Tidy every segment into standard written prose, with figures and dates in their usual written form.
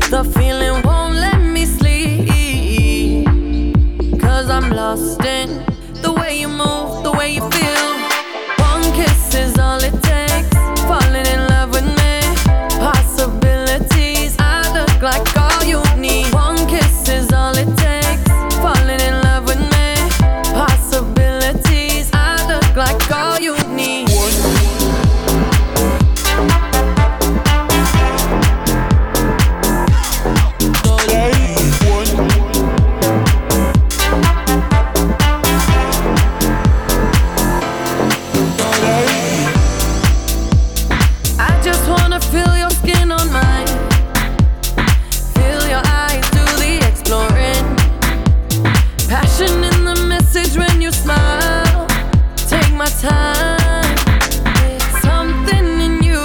The feeling won't let me sleep, 'cause I'm lost in the way you move, the way you feel. One kiss is all it takes, falling in love with me. Possibilities, I look like all you need. One kiss is all it takes, falling in love with me. Possibilities, I look like all you need. Time, something in you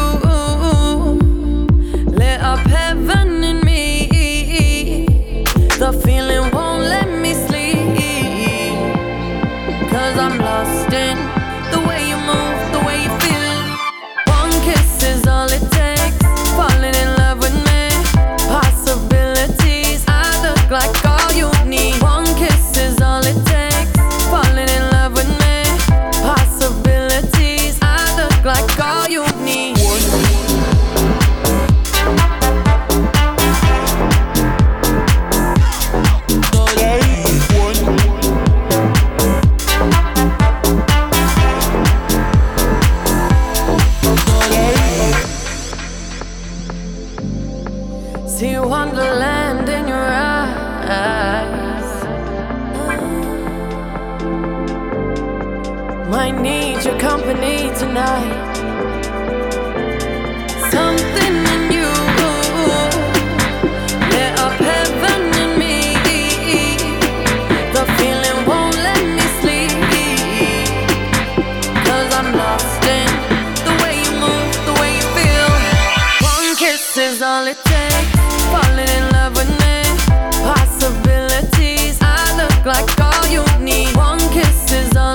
lit up heaven in me. The feeling won't let me sleep, 'cause I'm lost in the way you move, the way you feel. One kiss is all it takes, falling in love with me. Possibilities, I look like all you need. One kiss is all it takes, falling in love with me. Possibilities, I look like all you need. See wonderland in your eyes. Might need your company tonight. Something in you lit up heaven in me. The feeling won't let me sleep, 'cause I'm lost in the way you move, the way you feel. One kiss is all it takes, falling in love with me. Possibilities, I look like all you need. One kiss is all